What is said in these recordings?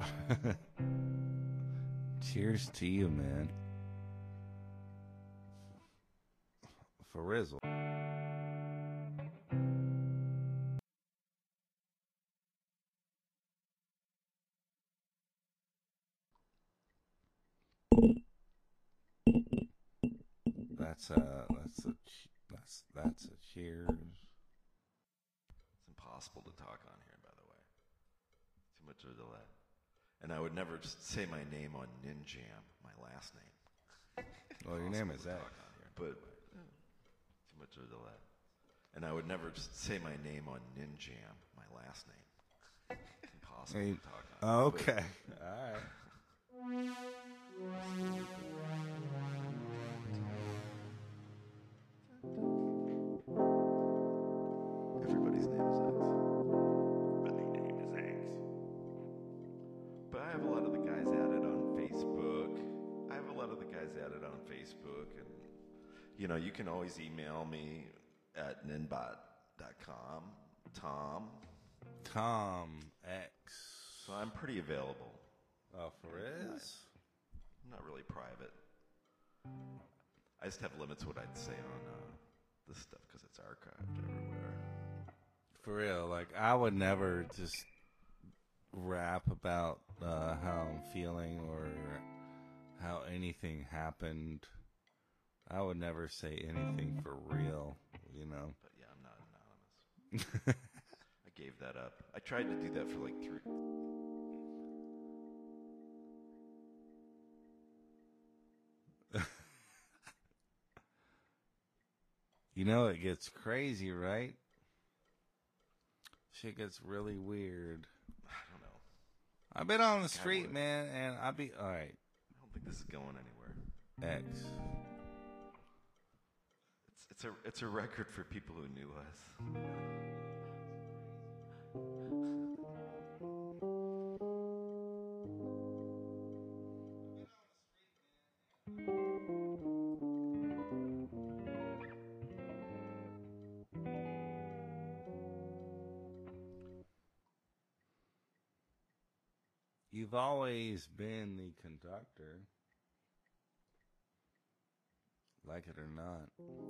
Cheers to you, man. For Rizzle. That's a cheers. It's impossible to talk on here, by the way. Too much of a delay. And I would never just say my name on Ninjam, my last name. Well, your name is X. But too much of a delay. And I would never just say my name on Ninjam, my last name. Impossible to talk on. Okay. All right. Everybody's name is X. My name is X. But I have a lot of the guys added on Facebook. And, you can always email me at ninbot.com. Tom X. So I'm pretty available. Oh, for real? I'm not really private. I just have limits what I'd say on this stuff because it's archived everywhere. For real, like I would never just rap about how I'm feeling or how anything happened. I would never say anything for real, But yeah, I'm not anonymous. I gave that up. I tried to do that for like 3. It gets crazy, right? Shit gets really weird. I don't know. I've been on the street, man, and all right. I don't think this is going anywhere. X. It's a record for people who knew us. You've always been the conductor, like it or not.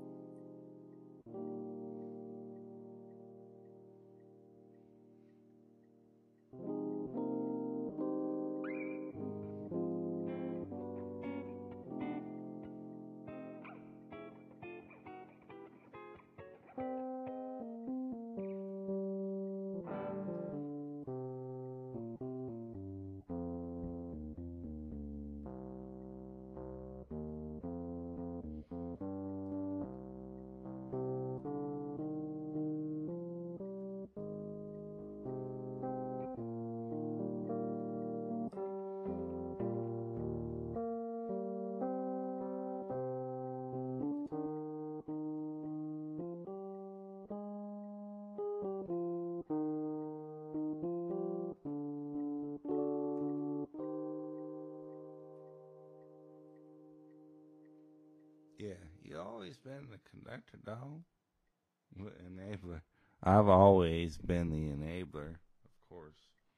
Yeah, you always been the conductor, dog. Enabler. I've always been the enabler, of course.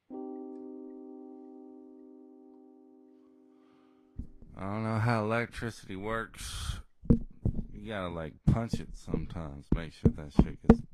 I don't know how electricity works. You gotta punch it sometimes. Make sure that shit gets